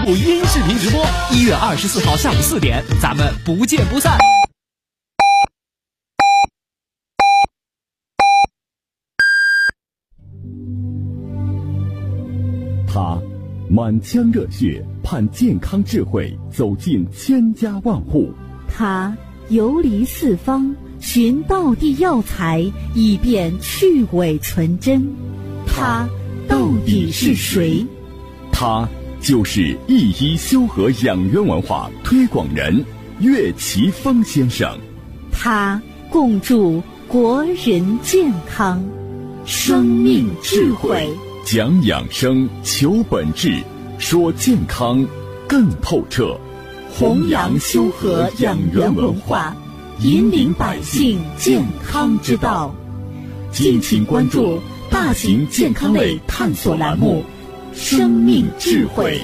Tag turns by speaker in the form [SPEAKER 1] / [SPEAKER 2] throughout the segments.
[SPEAKER 1] 音视频直播，1月24号下午4点，咱们不见不散。
[SPEAKER 2] 他满腔热血盼健康智慧走进千家万户，
[SPEAKER 3] 他游离四方寻道地药材，以便去伪存真。他到底是谁？
[SPEAKER 2] 他就是一医修和养元文化推广人岳奇峰先生。
[SPEAKER 3] 他共筑国人健康，生命智慧，
[SPEAKER 2] 讲养生，求本质，说健康更透彻，
[SPEAKER 3] 弘扬修和养元文化，引领百姓健康之道。敬请关注大型健康类探索栏目《生命智慧》。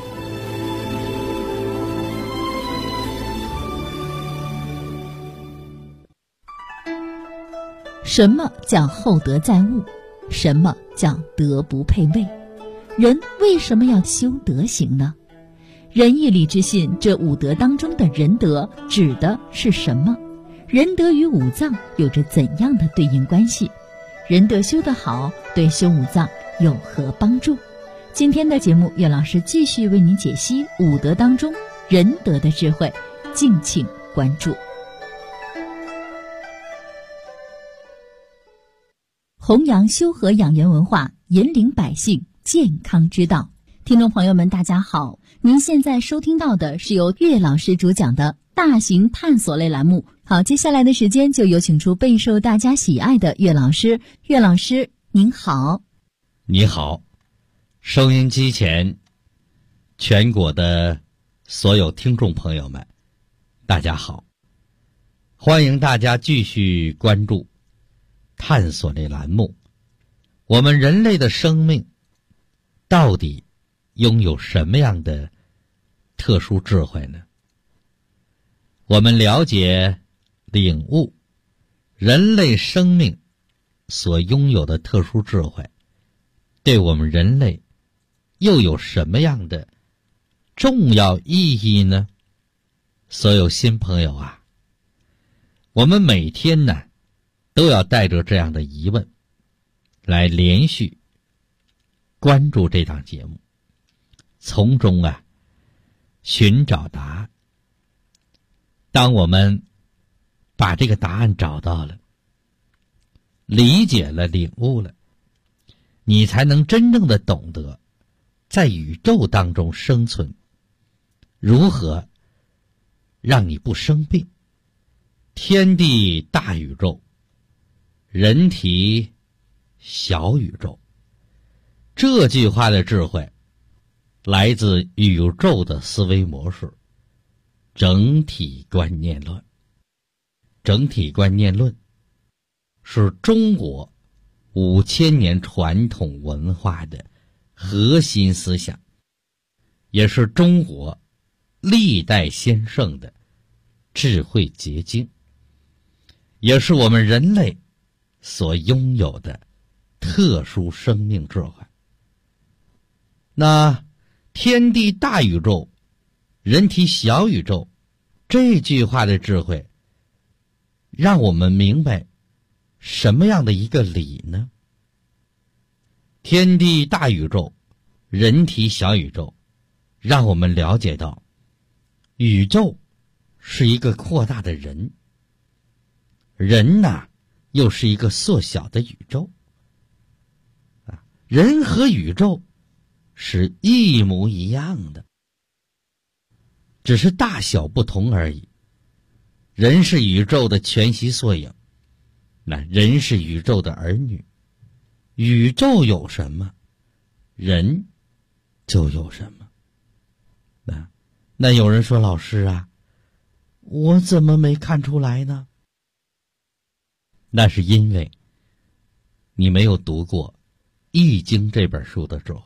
[SPEAKER 4] 什么叫厚德载物？什么叫德不配位？人为什么要修德行呢？仁义礼智信这五德当中的仁德指的是什么？仁德与五脏有着怎样的对应关系？仁德修得好，对修五脏有何帮助？今天的节目，岳老师继续为您解析五德当中仁德的智慧，敬请关注。弘扬修和养元文化，引领百姓健康之道。听众朋友们，大家好，您现在收听到的是由岳老师主讲的大型探索类栏目。好，接下来的时间就有请出备受大家喜爱的岳老师。岳老师您好。
[SPEAKER 5] 你好，收音机前全国的所有听众朋友们，大家好，欢迎大家继续关注探索类栏目。我们人类的生命到底拥有什么样的特殊智慧呢？我们了解领悟人类生命所拥有的特殊智慧，对我们人类又有什么样的重要意义呢？所有新朋友啊，我们每天呢都要带着这样的疑问来连续关注这档节目，从中寻找答案。当我们把这个答案找到了，理解了，领悟了，你才能真正的懂得在宇宙当中生存如何让你不生病。天地大宇宙，人体小宇宙，这句话的智慧来自宇宙的思维模式，整体观念论。整体观念论是中国5000年传统文化的核心思想，也是中国历代先圣的智慧结晶，也是我们人类所拥有的特殊生命智慧。那天地大宇宙，人体小宇宙，这句话的智慧让我们明白什么样的一个理呢？天地大宇宙，人体小宇宙，让我们了解到宇宙是一个扩大的人，人又是一个缩小的宇宙。人和宇宙是一模一样的，只是大小不同而已。人是宇宙的全息缩影，人是宇宙的儿女。宇宙有什么，人就有什么。那有人说，老师啊，我怎么没看出来呢？那是因为你没有读过《易经》这本书的智慧。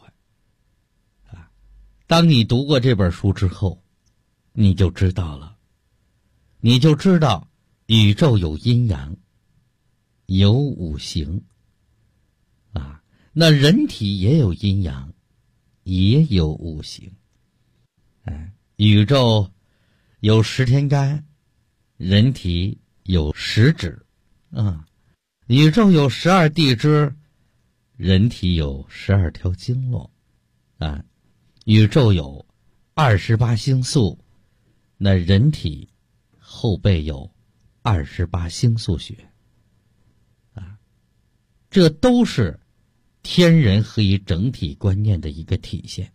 [SPEAKER 5] 当你读过这本书之后，你就知道了，你就知道宇宙有阴阳，有五行那人体也有阴阳，也有五行。 宇宙有10天干，人体有10指宇宙有12地支，人体有12条经络宇宙有28星宿，那人体后背有28星宿穴这都是天人合一整体观念的一个体现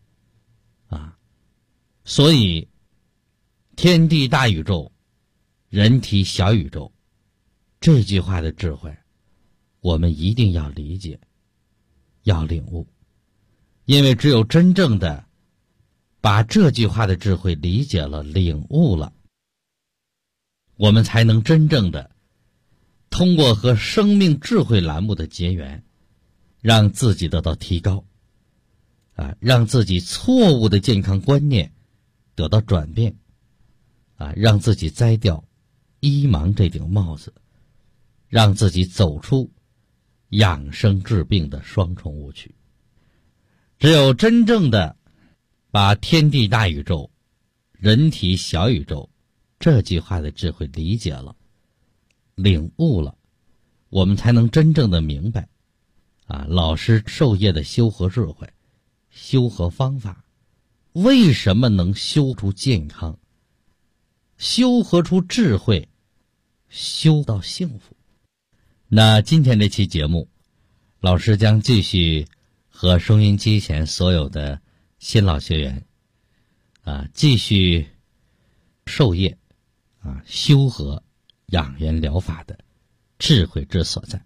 [SPEAKER 5] 所以天地大宇宙，人体小宇宙，这句话的智慧我们一定要理解，要领悟，因为只有真正的把这句话的智慧理解了、领悟了，我们才能真正的通过和生命智慧栏目的结缘，让自己得到提高让自己错误的健康观念得到转变让自己摘掉医盲这顶帽子，让自己走出养生治病的双重误区。只有真正的把天地大宇宙、人体小宇宙这句话的智慧理解了、领悟了，我们才能真正的明白老师授业的修和智慧、修和方法为什么能修出健康，修和出智慧，修到幸福。那今天这期节目，老师将继续和收音机前所有的新老学员继续授业修和养元疗法的智慧之所在。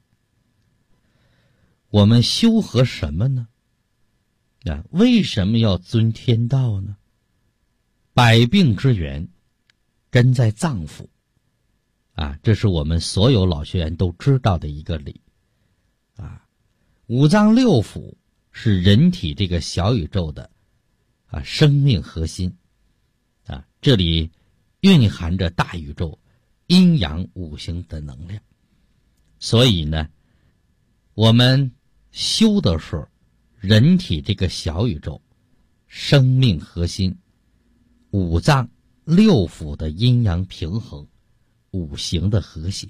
[SPEAKER 5] 我们修和什么呢？为什么要遵天道呢？百病之源根在脏腑这是我们所有老学员都知道的一个理五脏六腑是人体这个小宇宙的生命核心这里蕴含着大宇宙阴阳五行的能量。所以呢，我们修的是人体这个小宇宙生命核心五脏六腑的阴阳平衡，五行的和谐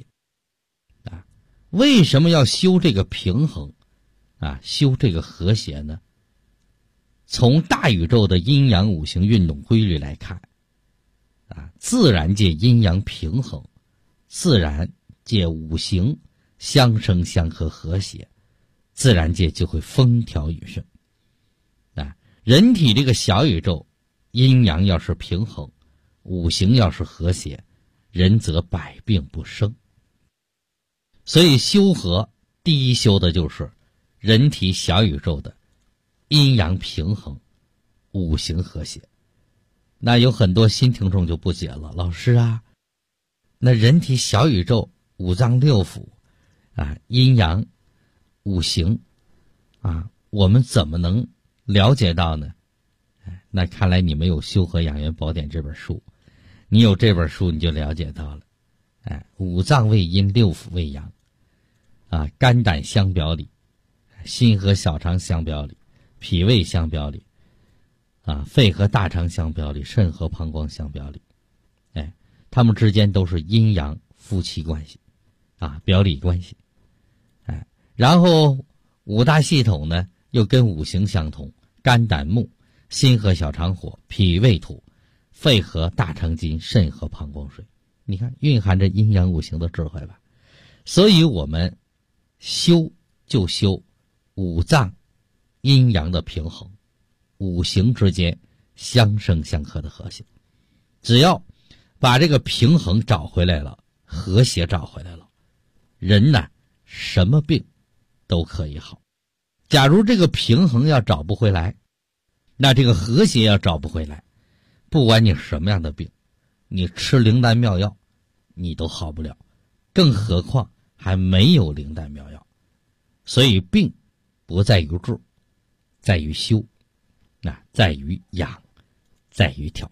[SPEAKER 5] 为什么要修这个平衡修这个和谐呢？从大宇宙的阴阳五行运动规律来看自然界阴阳平衡，自然界五行相生相克和谐，自然界就会风调雨顺人体这个小宇宙阴阳要是平衡，五行要是和谐，人则百病不生。所以修和第一修的就是人体小宇宙的阴阳平衡，五行和谐。那有很多新听众就不解了，老师那人体小宇宙五脏六腑阴阳五行我们怎么能了解到呢？那看来你没有《修和养元宝典》这本书，你有这本书你就了解到了五脏为阴，六腑为阳肝胆相表里，心和小肠相表里，脾胃相表里肺和大肠相表里，肾和膀胱相表里它们之间都是阴阳夫妻关系表里关系然后五大系统呢又跟五行相同，肝胆木，心和小肠火，脾胃土，肺和大肠金，肾和膀胱水。你看蕴含着阴阳五行的智慧吧。所以我们修就修五脏阴阳的平衡，五行之间相生相克的和谐。只要把这个平衡找回来了，和谐找回来了，人呢什么病都可以好。假如这个平衡要找不回来，那这个和谐要找不回来，不管你什么样的病，你吃灵丹妙药你都好不了，更何况还没有灵丹妙药。所以病不在于治，在于修在于养，在于调。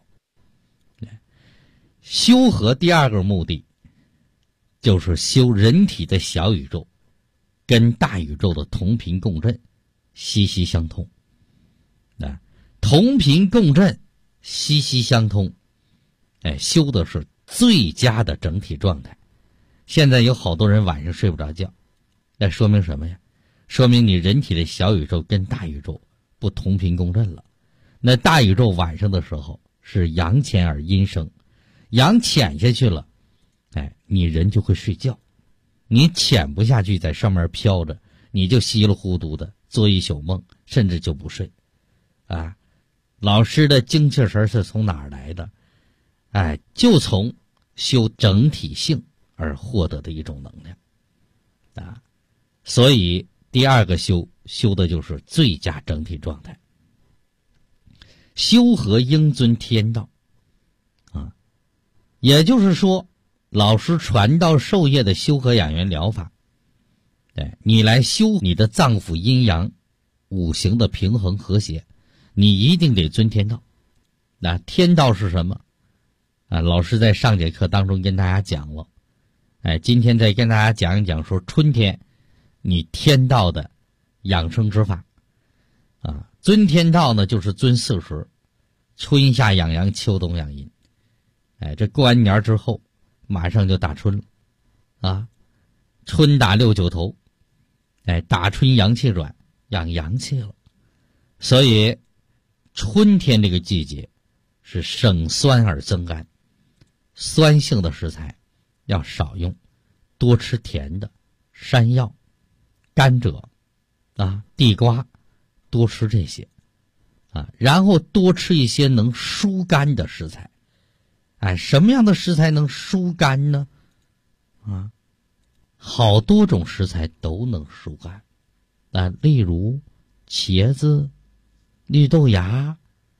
[SPEAKER 5] 修和第二个目的就是修人体的小宇宙跟大宇宙的同频共振，息息相通同频共振息息相通，修的是最佳的整体状态。现在有好多人晚上睡不着觉，那说明什么呀？说明你人体的小宇宙跟大宇宙不同频共振了。那大宇宙晚上的时候是阳潜而阴生，阳潜下去了，你人就会睡觉。你潜不下去，在上面飘着，你就稀里糊涂的做一宿梦，甚至就不睡。老师的精气神是从哪儿来的？就从修整体性而获得的一种能量。所以第二个修的就是最佳整体状态。修和应遵天道，也就是说，老师传道授业的修和养元疗法，你来修你的脏腑阴阳五行的平衡和谐，你一定得遵天道。那天道是什么？老师在上节课当中跟大家讲了，今天再跟大家讲一讲，说春天你天道的养生之法。遵天道呢，就是遵四时，春夏养阳，秋冬养阴。这过完年之后，马上就打春了，春打六九头，打春阳气转，养阳气了。所以春天这个季节是省酸而增甘，酸性的食材要少用，多吃甜的，山药、甘蔗地瓜，多吃这些然后多吃一些能疏肝的食材。什么样的食材能疏肝呢？好多种食材都能疏肝。例如茄子、绿豆芽，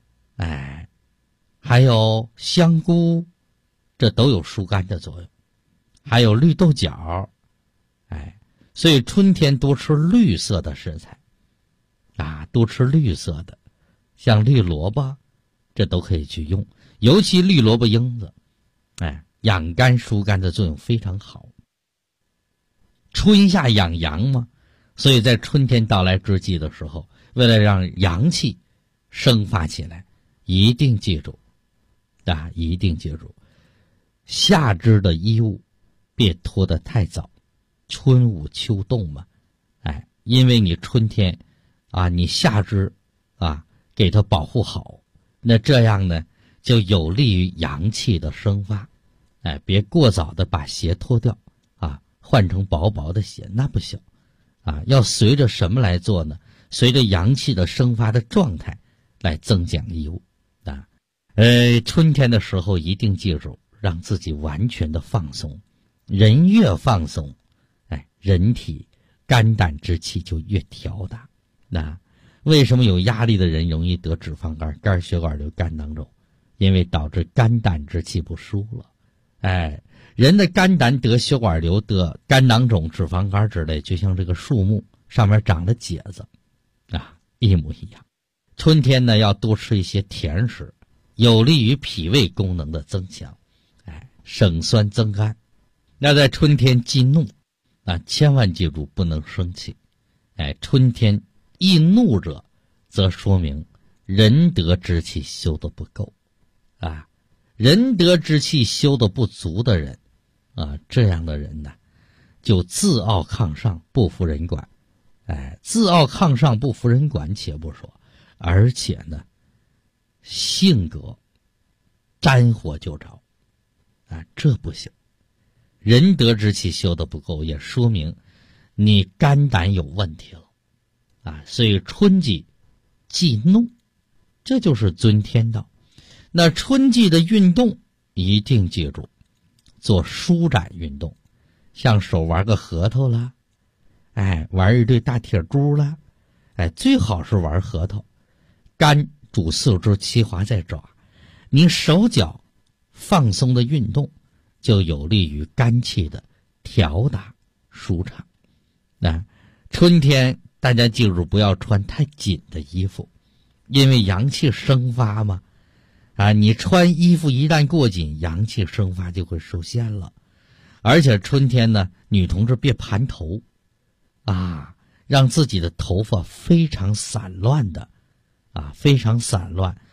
[SPEAKER 5] 还有香菇，这都有疏肝的作用。还有绿豆角，所以春天多吃绿色的食材，多吃绿色的，像绿萝卜，这都可以去用。尤其绿萝卜缨子，养肝疏肝的作用非常好。春夏养阳嘛，所以在春天到来之际的时候，为了让阳气生发起来，一定记住，一定记住，夏至的衣物别脱得太早，春捂秋冻嘛，因为你春天你夏至给它保护好，那这样呢就有利于阳气的生发。别过早的把鞋脱掉换成薄薄的鞋，那不行要随着什么来做呢？随着阳气的生发的状态来增减衣物春天的时候一定记住，让自己完全的放松。人越放松，人体肝胆之气就越调达。为什么有压力的人容易得脂肪肝、肝血管瘤、肝囊肿？因为导致肝胆之气不舒了。人的肝胆得血管瘤、得肝囊肿、脂肪肝之类，就像这个树木上面长了茧子一模一样。春天呢，要多吃一些甜食，有利于脾胃功能的增强，省酸增甘。那在春天忌怒千万记住不能生气。春天易怒者，则说明仁德之气修得不够仁德之气修得不足的人这样的人呢，就自傲亢上，不服人管。自傲亢上不服人管且不说，而且呢性格沾火就着这不行。仁德之气修得不够，也说明你肝胆有问题了所以春季忌怒，这就是遵天道。那春季的运动一定记住，做舒展运动，像手玩个核桃啦，玩一对大铁珠啦，最好是玩核桃。肝主四肢七华在爪，你手脚放松的运动，就有利于肝气的调达舒畅。春天大家记住不要穿太紧的衣服，因为阳气生发嘛。你穿衣服一旦过紧，阳气生发就会受限了。而且春天呢，女同志别盘头让自己的头发非常散乱的非常散乱，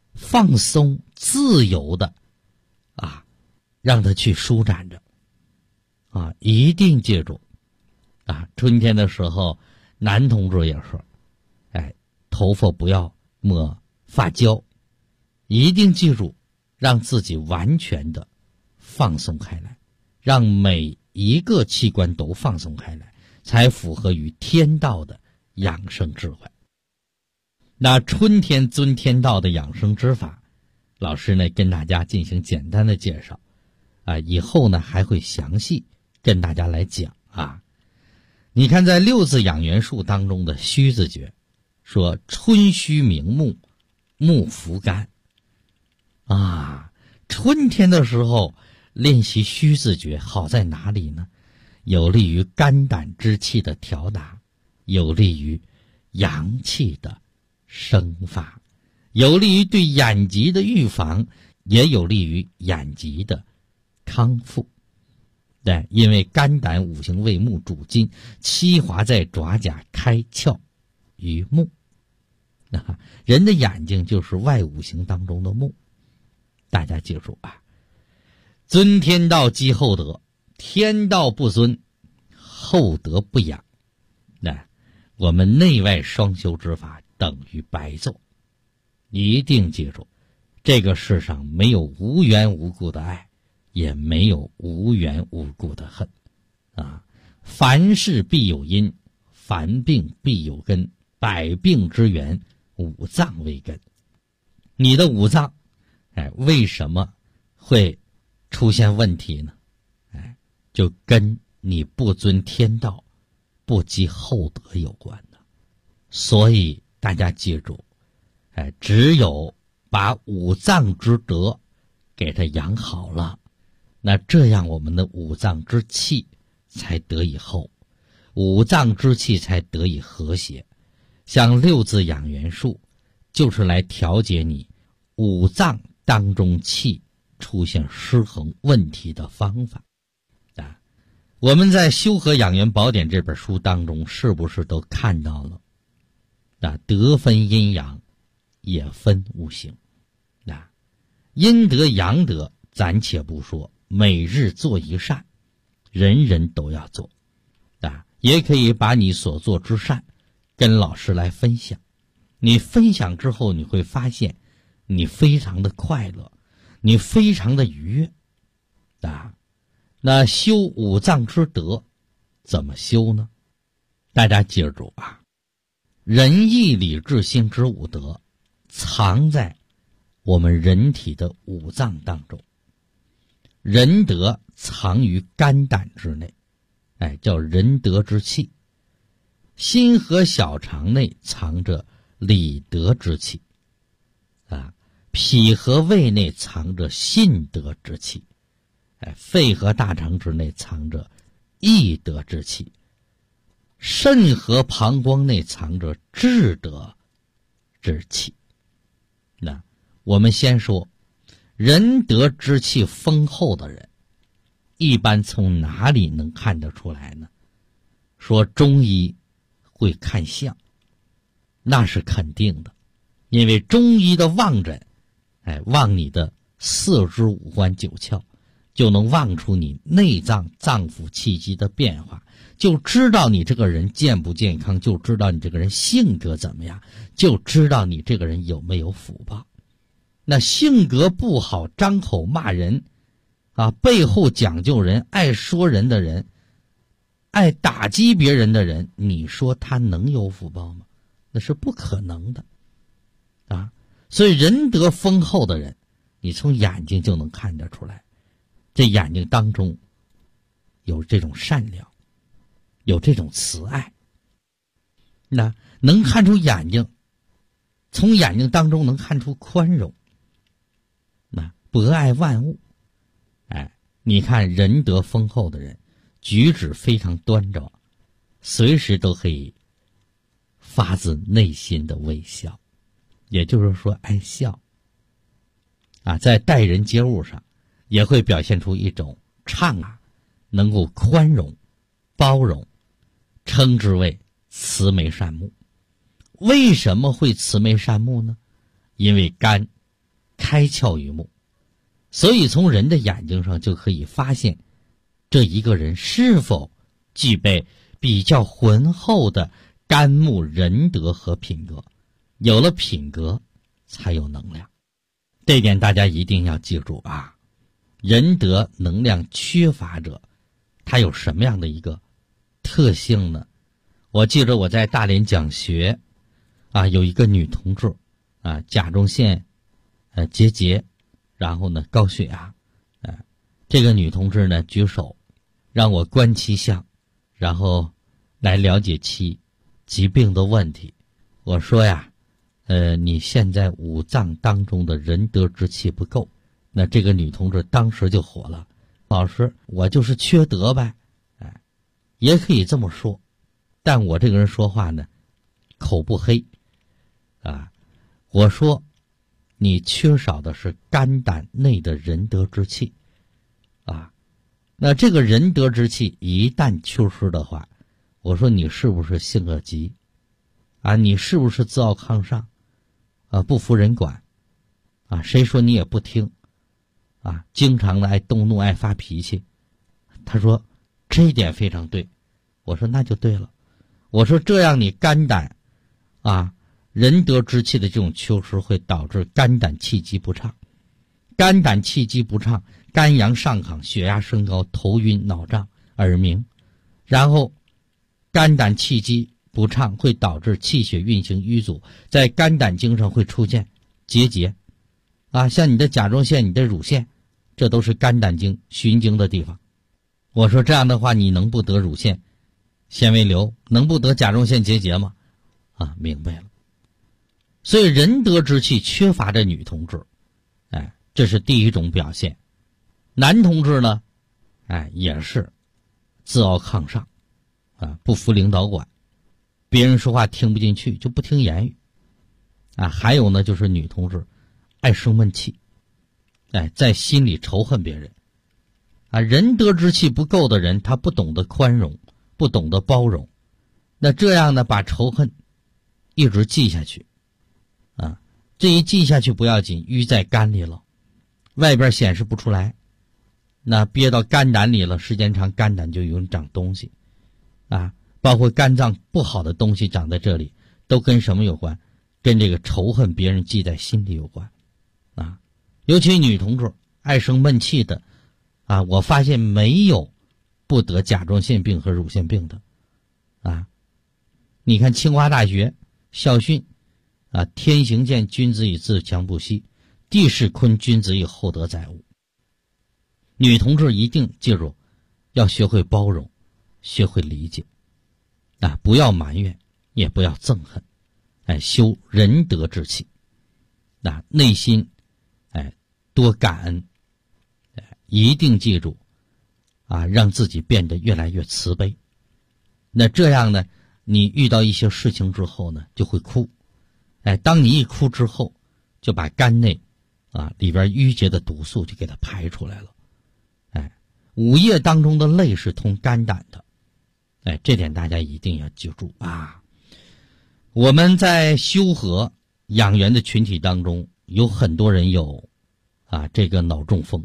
[SPEAKER 5] 放松、自由的让它去舒展着一定记住春天的时候，男同志也是头发不要抹发胶，一定记住让自己完全的放松开来，让每一个器官都放松开来，才符合于天道的养生智慧。那春天遵天道的养生之法，老师呢跟大家进行简单的介绍以后呢还会详细跟大家来讲你看在六字养元术当中的虚字诀说春虚明目，目浮肝春天的时候练习虚字诀好在哪里呢？有利于肝胆之气的调达，有利于阳气的生发，有利于对眼疾的预防，也有利于眼疾的康复。对，因为肝胆五行为木主筋，七华在爪甲，开窍于目。人的眼睛就是外五行当中的目，大家记住遵天道积厚德，天道不遵，厚德不养。我们内外双修之法等于白做。一定记住，这个世上没有无缘无故的爱，也没有无缘无故的恨凡事必有因，凡病必有根，百病之源五脏为根。你的五脏为什么会出现问题呢？就跟你不遵天道，不积厚德有关的。所以大家记住只有把五脏之德给它养好了，那这样我们的五脏之气才得以厚，五脏之气才得以和谐。像六字养元术就是来调节你五脏当中气出现失衡问题的方法我们在《修和养元宝典》这本书当中是不是都看到了德分阴阳，也分五行阴德阳德暂且不说，每日做一善，人人都要做也可以把你所做之善跟老师来分享。你分享之后，你会发现你非常的快乐，你非常的愉悦那修五脏之德怎么修呢？大家记住仁义礼智信之五德藏在我们人体的五脏当中。仁德藏于肝胆之内叫仁德之气。心和小肠内藏着礼德之气脾和胃内藏着信德之气肺和大肠之内藏着义德之气，肾和膀胱内藏着智德之气。那我们先说仁德之气丰厚的人，一般从哪里能看得出来呢？说中医会看相，那是肯定的，因为中医的望诊望你的四肢五官九窍，就能望出你内脏脏腑气机的变化，就知道你这个人健不健康，就知道你这个人性格怎么样，就知道你这个人有没有福报。那性格不好，张口骂人背后讲究人，爱说人的人，爱打击别人的人，你说他能有福报吗？那是不可能的所以仁德丰厚的人，你从眼睛就能看得出来，这眼睛当中有这种善良，有这种慈爱。那能看出眼睛，从眼睛当中能看出宽容，那博爱万物。你看仁德丰厚的人，举止非常端庄，随时都可以发自内心的微笑，也就是说爱笑在待人接物上也会表现出一种畅能够宽容包容，称之为慈眉善目。为什么会慈眉善目呢？因为肝开窍于目。所以从人的眼睛上就可以发现这一个人是否具备比较浑厚的肝木仁德和品格。有了品格才有能量，这一点大家一定要记住啊。仁德能量缺乏者，他有什么样的一个特性呢？我记着我在大连讲学有一个女同志甲状腺结节，然后呢高血压这个女同志呢举手让我观其相，然后来了解其疾病的问题。我说呀你现在五脏当中的仁德之气不够。那这个女同志当时就火了，老师我就是缺德呗。也可以这么说，但我这个人说话呢口不黑我说你缺少的是肝胆内的仁德之气那这个仁德之气一旦缺失的话，我说你是不是性格急你是不是自傲抗上不服人管谁说你也不听经常的爱动怒爱发脾气。他说这一点非常对。我说那就对了。我说这样你肝胆仁德之气的这种缺失会导致肝胆气机不畅，肝胆气机不畅，肝阳上亢，血压升高，头晕脑胀耳鸣，然后肝胆气机不畅会导致气血运行瘀阻，在肝胆经上会出现结节像你的甲状腺你的乳腺，这都是肝胆经循经的地方。我说这样的话你能不得乳腺纤维瘤，能不得甲状腺结节吗？明白了。所以仁德之气缺乏的女同志这是第一种表现。男同志呢也是自傲抗上不服领导管，别人说话听不进去就不听言语还有呢就是女同志爱生闷气在心里仇恨别人仁德之气不够的人，他不懂得宽容，不懂得包容，那这样呢把仇恨一直记下去这一记下去不要紧，淤在肝里了，外边显示不出来，那憋到肝胆里了，时间长肝胆就容易长东西包括肝脏不好的东西长在这里，都跟什么有关？跟这个仇恨别人记在心里有关尤其女同志爱生闷气的我发现没有不得甲状腺病和乳腺病的你看清华大学校训天行健，君子以自强不息，地势坤，君子以厚德载物。女同志一定记住要学会包容，学会理解不要埋怨，也不要憎恨修仁德之气内心多感恩一定记住让自己变得越来越慈悲。那这样呢你遇到一些事情之后呢就会哭当你一哭之后就把肝内里边淤结的毒素就给它排出来了午夜当中的泪是通肝胆的这点大家一定要记住我们在修和养元的群体当中有很多人有这个脑中风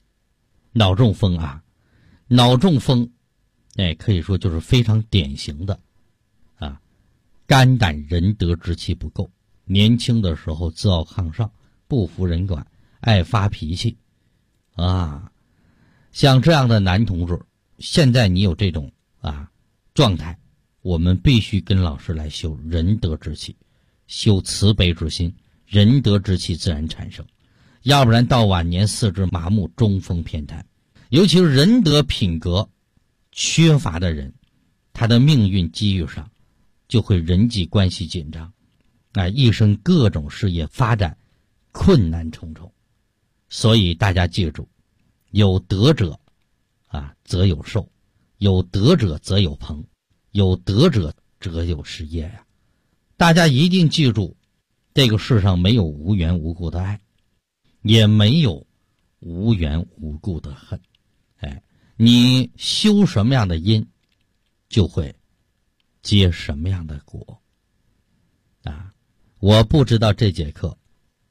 [SPEAKER 5] 可以说就是非常典型的肝胆仁德之气不够，年轻的时候自傲抗上，不服人管，爱发脾气像这样的男同志，现在你有这种状态，我们必须跟老师来修仁德之气，修慈悲之心，仁德之气自然产生，要不然到晚年四肢麻木，中风偏瘫。尤其是仁德品格缺乏的人，他的命运机遇上就会人际关系紧张一生各种事业发展困难重重。所以大家记住，有德者则有寿，有德者则有朋，有德者则有事业大家一定记住，这个世上没有无缘无故的爱，也没有无缘无故的恨你修什么样的因，就会结什么样的果我不知道这节课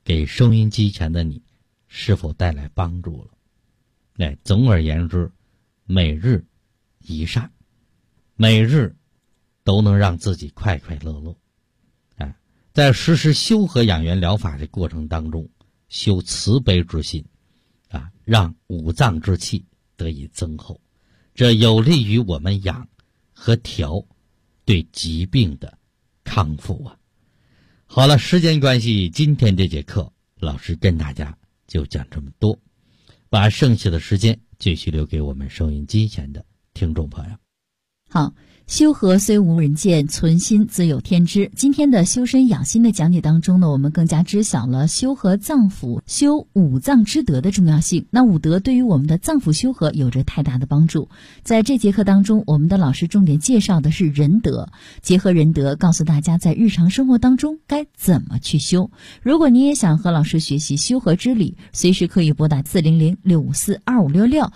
[SPEAKER 5] 给收音机前的你是否带来帮助了。总而言之，每日一善，每日都能让自己快快乐乐。在实施修和养元疗法的过程当中，修慈悲之心让五脏之气得以增厚，这有利于我们养和调对疾病的康复啊。好了，时间关系，今天这节课老师跟大家就讲这么多，把剩下的时间继续留给我们收音机前的听众朋友。
[SPEAKER 4] 好，修和虽无人见，存心自有天知。今天的修身养心的讲解当中呢，我们更加知晓了修和脏腑、修五脏之德的重要性。那五德对于我们的脏腑修和有着太大的帮助。在这节课当中，我们的老师重点介绍的是仁德，结合仁德，告诉大家在日常生活当中该怎么去修。如果你也想和老师学习修和之理，随时可以拨打400-654-2566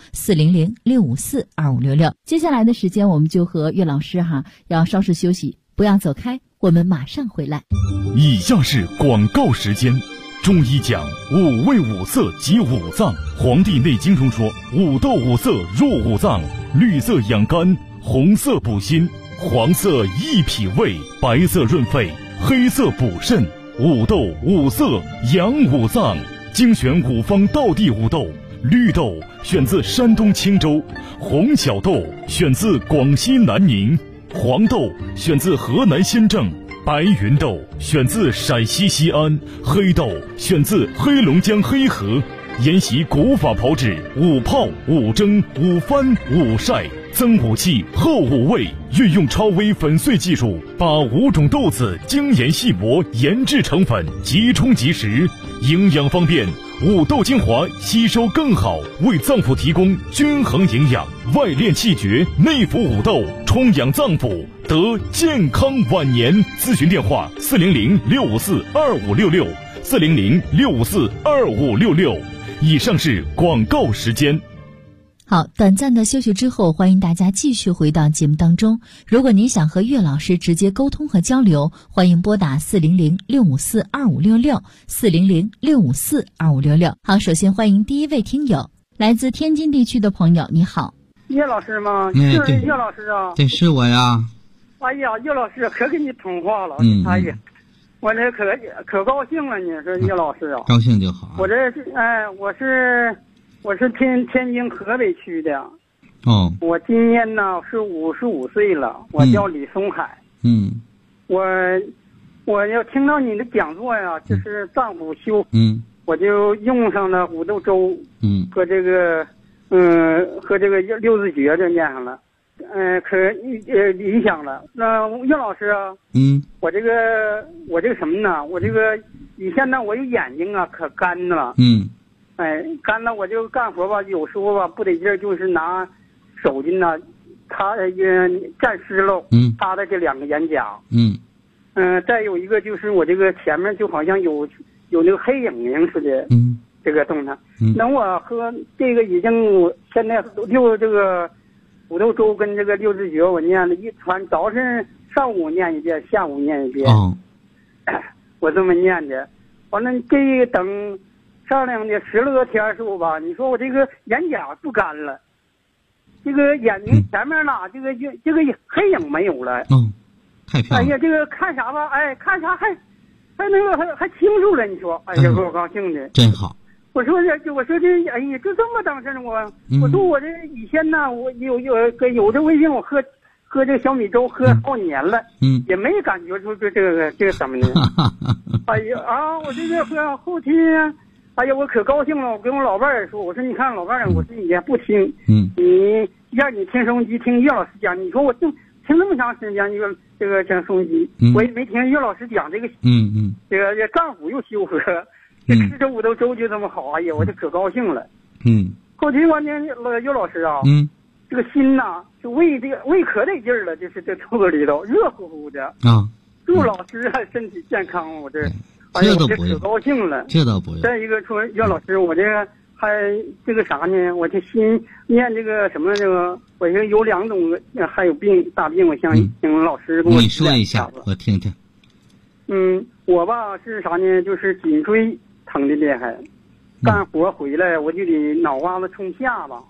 [SPEAKER 4] 400-654-2566。接下来的时间，我们就和岳老师要稍事休息，不要走开，我们马上回来。
[SPEAKER 2] 以下是广告时间。中医讲五味五色及五脏，黄帝内经中说五斗五色入五脏，绿色养肝，红色补心，黄色益脾胃，白色润肺，黑色补肾，五斗五色养五脏。精选五方道地五豆，绿豆选自山东青州，红小豆选自广西南宁，黄豆选自河南新郑，白云豆选自陕西西安，黑豆选自黑龙江黑河。沿袭古法炮制，五泡、五蒸、五翻、五晒，增五气，厚五味，运用超微粉碎技术，把5种豆子精研细磨，研制成粉，即冲即食，营养方便，五豆精华吸收更好，为脏腑提供均衡营养，外练气绝，内服五豆，充养脏腑，得健康晚年。咨询电话400-654-2566 400-654-2566。以上是广告时间。
[SPEAKER 4] 好，短暂的休息之后，欢迎大家继续回到节目当中。如果您想和岳老师直接沟通和交流，欢迎拨打400-654-2566 400-654-2566。好，首先欢迎第一位听友，来自天津地区的朋友，你好。
[SPEAKER 6] 岳老师吗？是岳老师啊。
[SPEAKER 5] 对，是我呀。
[SPEAKER 6] 哎呀，岳老师可跟你通话了。哎呀，我这可高兴了，你说岳老师啊。
[SPEAKER 5] 高兴就好。
[SPEAKER 6] 我这是我是天津河北区的。
[SPEAKER 5] 哦。
[SPEAKER 6] 我今年呢是55岁了，我叫李松海。我要听到你的讲座呀，就是脏腑修。我就用上了五豆粥。和这个六字诀就念上了。可理想了。那岳老师啊，我这个什么呢？我这个以前呢，我有眼睛啊可干了。干了我就干活吧，有时候吧不得劲儿，就是拿手巾呢，它沾湿了，擦的这2个眼角。再有一个就是我这个前面就好像有那个黑影似的。这个动态。那我喝这个已经现在这个五豆粥跟这个六字诀我念了一传，早晨上午念一遍，下午念一遍。我这么念的。完了这等上两的10来多天的时候吧，你说我这个眼角不干了，这个眼睛前面呢，这个黑影没有了。
[SPEAKER 5] 太漂亮。
[SPEAKER 6] 哎呀，这个看啥吧，看啥还那个还清楚了，你说，哎呀，给我高兴的。
[SPEAKER 5] 真好。
[SPEAKER 6] 我说这，哎呀，就这么当事呢。我说我这以前呢，我有这微信，我喝这个小米粥喝好几年了，也没感觉出这个什么呢。哎呀我这个喝后期，哎呀，我可高兴了。我跟我老伴儿说，我说你看老伴儿，我说你也不听，你让你听收音机听岳老师讲，你说我听那么长时间这个收音机，我也没听岳老师讲这个，这个脏腑又修和。吃这五豆粥就这么好，哎呀，我就可高兴了。后期关键岳老师啊，这个心呐，就胃可得劲儿了，就是这肚子里头热乎乎的啊。祝老师身体健康，我这哎呀，我这可高兴了。
[SPEAKER 5] 这倒不用。
[SPEAKER 6] 再一个说岳老师，我这个还这个啥呢？我这心念这个什么这个，我这有2种还有大病，我想请老师给我
[SPEAKER 5] 你说一下，我听听。
[SPEAKER 6] 我吧是啥呢？就是颈椎疼的厉害。干活回来我就得脑瓜子冲下巴，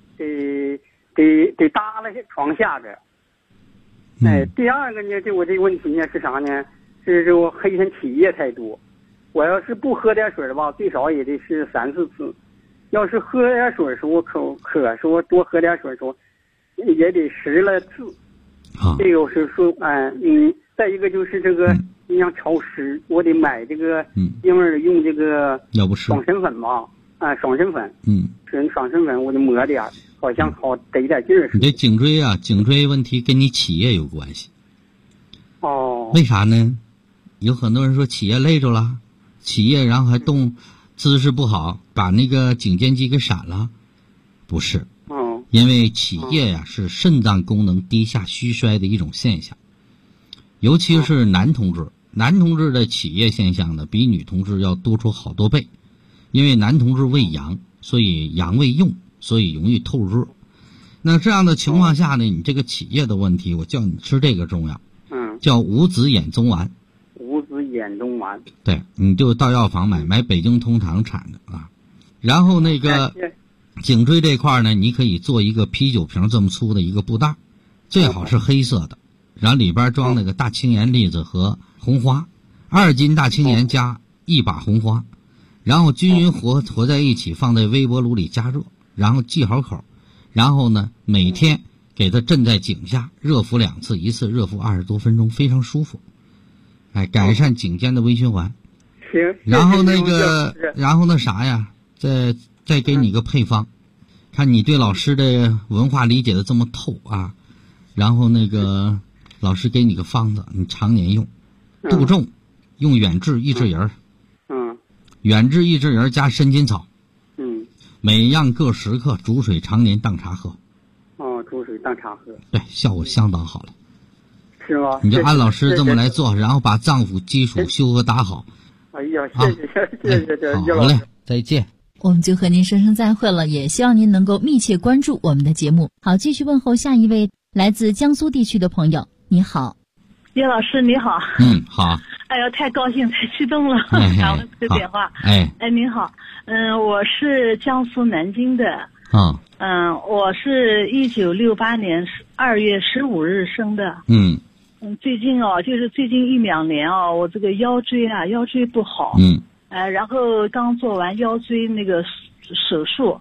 [SPEAKER 6] 得搭在床下边。第二个呢，就我这个问题呢是啥呢？是这我黑天起夜太多。我要是不喝点水的吧，最少也得是3、4次。要是喝点水的时候渴说多喝点水的时候，也得10来次。这个是说，再一个就是这个你像潮湿，我得买这个，因为用这个爽身粉嘛，爽身粉，爽身粉我得抹点，好像好得点劲儿似的。
[SPEAKER 5] 你这颈椎问题跟你起夜有关系。为啥呢？有很多人说起夜累着了，起夜然后还动，姿势不好，把那个颈肩肌给闪了，不是。因为起夜呀是肾脏功能低下虚衰的一种现象，尤其是男同志的起夜现象呢比女同志要多出好多倍，因为男同志为阳，所以阳为用，所以容易透热。那这样的情况下呢，你这个起夜的问题，我叫你吃这个中药，叫五子衍宗丸。
[SPEAKER 6] 五子衍宗丸，
[SPEAKER 5] 对，你就到药房买北京通堂产的啊。然后那个颈椎这块呢，你可以做一个啤酒瓶这么粗的一个布袋，最好是黑色的，然后里边装那个大青盐粒子和红花，2斤大青盐加1把红花，然后均匀和在一起，放在微波炉里加热，然后系好口，然后呢每天给它镇在颈下，热敷2次，一次热敷20多分钟，非常舒服，改善颈肩的微循环。然后那啥呀，再给你个配方，看你对老师的文化理解的这么透啊，然后那个老师给你个方子，你常年用。杜仲用远志益智仁，远志益智仁加参金草，每样各10克，煮水常年当茶喝。
[SPEAKER 6] 煮水当茶喝，
[SPEAKER 5] 对，效果相当好了。
[SPEAKER 6] 是吗？
[SPEAKER 5] 你就按老师这么来做，然后把脏腑基础修和打好。
[SPEAKER 6] 哎呀，谢谢
[SPEAKER 5] 好嘞，再见。
[SPEAKER 4] 我们就和您说声再会了，也希望您能够密切关注我们的节目。好，继续问候下一位来自江苏地区的朋友。你好，
[SPEAKER 7] 叶老师你好。
[SPEAKER 5] 好。
[SPEAKER 7] 哎呦，太高兴，太激动了，打了这个电话。您好，我是江苏南京的。我是1968年2月15日生的。最近就是最近1-2年我这个腰椎不好。然后刚做完腰椎那个手术。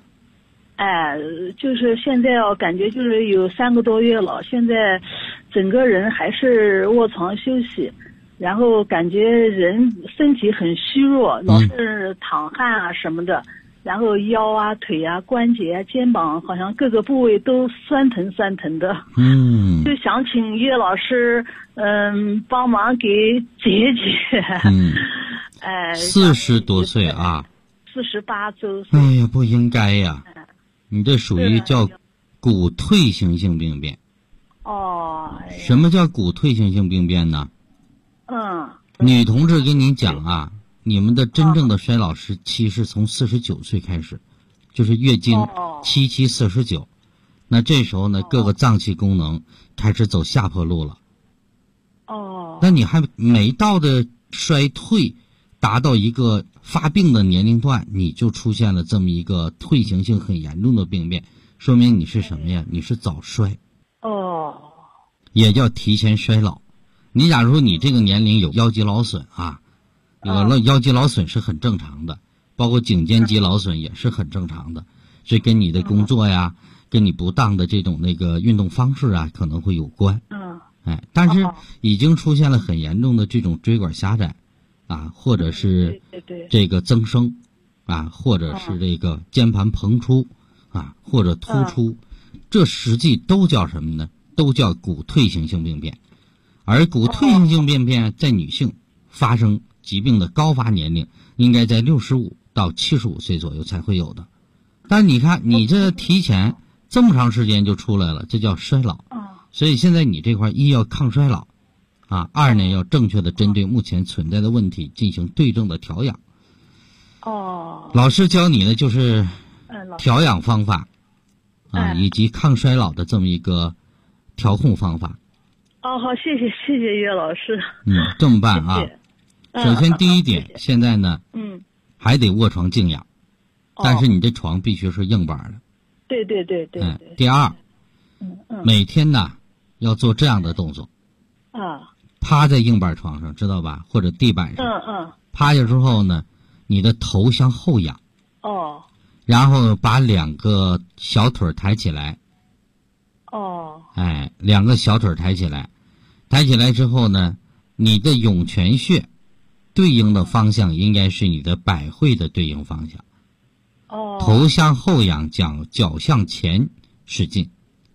[SPEAKER 7] 就是现在感觉就是有3个多月了，现在整个人还是卧床休息，然后感觉人身体很虚弱，老是淌汗什么的，然后腰腿关节肩膀好像各个部位都酸疼的。就想请叶老师帮忙给解解。
[SPEAKER 5] 40多岁啊
[SPEAKER 7] ，48周岁。
[SPEAKER 5] 哎呀，不应该呀，你这属于叫骨退行性病变。什么叫骨退行性病变呢？女同志跟你讲你们的真正的衰老时期是从49岁开始，就是月经期49，那这时候呢，各个脏器功能开始走下坡路了。那你还没到的衰退达到一个发病的年龄段，你就出现了这么一个退行性很严重的病变，说明你是什么呀？你是早衰。也叫提前衰老。你假如说你这个年龄有腰肌劳损有了腰肌劳损是很正常的，包括颈肩肌劳损也是很正常的，所以跟你的工作呀，跟你不当的这种那个运动方式可能会有关。但是已经出现了很严重的这种椎管狭窄或者是这个增生或者是这个肩盘膨出或者突出，这实际都叫什么呢？都叫骨退行性病变。而骨退行性病变在女性发生疾病的高发年龄应该在65到75岁左右才会有的。但你看你这提前这么长时间就出来了，这叫衰老。所以现在你这块一要抗衰老2呢要正确的针对目前存在的问题进行对症的调养。老师教你的就是调养方法以及抗衰老的这么一个调控方法。
[SPEAKER 7] 好，谢谢岳老师。
[SPEAKER 5] 这么办首先第一点，现在呢还得卧床静养，但是你这床必须是硬板的。
[SPEAKER 7] 对。
[SPEAKER 5] 第二，每天呢要做这样的动作。趴在硬板床上，知道吧？或者地板上。趴下之后呢，你的头向后仰。然后把2个小腿抬起来。2个小腿抬起来，抬起来之后呢，你的涌泉穴对应的方向应该是你的百会的对应方向。头向后仰，脚向前使劲。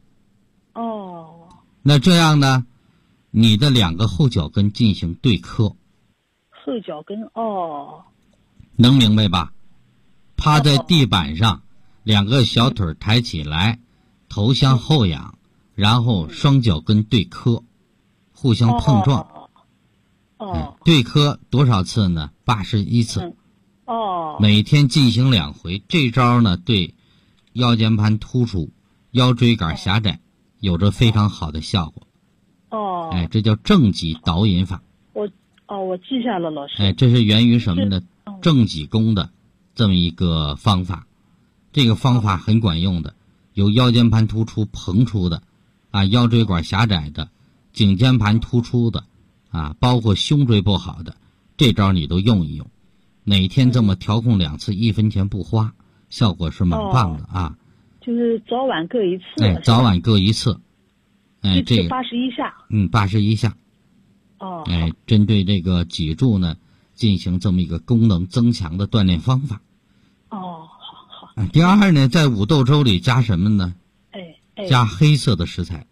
[SPEAKER 5] 那这样呢，你的2个后脚跟进行对磕。
[SPEAKER 7] 后脚跟
[SPEAKER 5] 能明白吧？趴在地板上，2个小腿抬起来，头向后仰，然后双脚跟对磕，互相碰撞。对磕多少次呢？81次。每天进行2回。这招呢，对腰间盘突出、腰椎杆狭窄有着非常好的效果。这叫正脊导引法。
[SPEAKER 7] 我记下了，老师。
[SPEAKER 5] 这是源于什么呢？正脊功的这么一个方法。这个方法很管用的，有腰间盘突出膨出的，腰椎管狭窄的，颈间盘突出的，包括胸椎不好的，这招你都用一用。每天这么调控2次，1分钱不花，效果是蛮棒的啊。
[SPEAKER 7] 就是早晚各1次。
[SPEAKER 5] 早晚各1次。
[SPEAKER 7] 这个81下。
[SPEAKER 5] 81下。针对这个脊柱呢，进行这么一个功能增强的锻炼方法。
[SPEAKER 7] 好。
[SPEAKER 5] 第二呢，在五豆粥里加什么呢？加黑色的食材。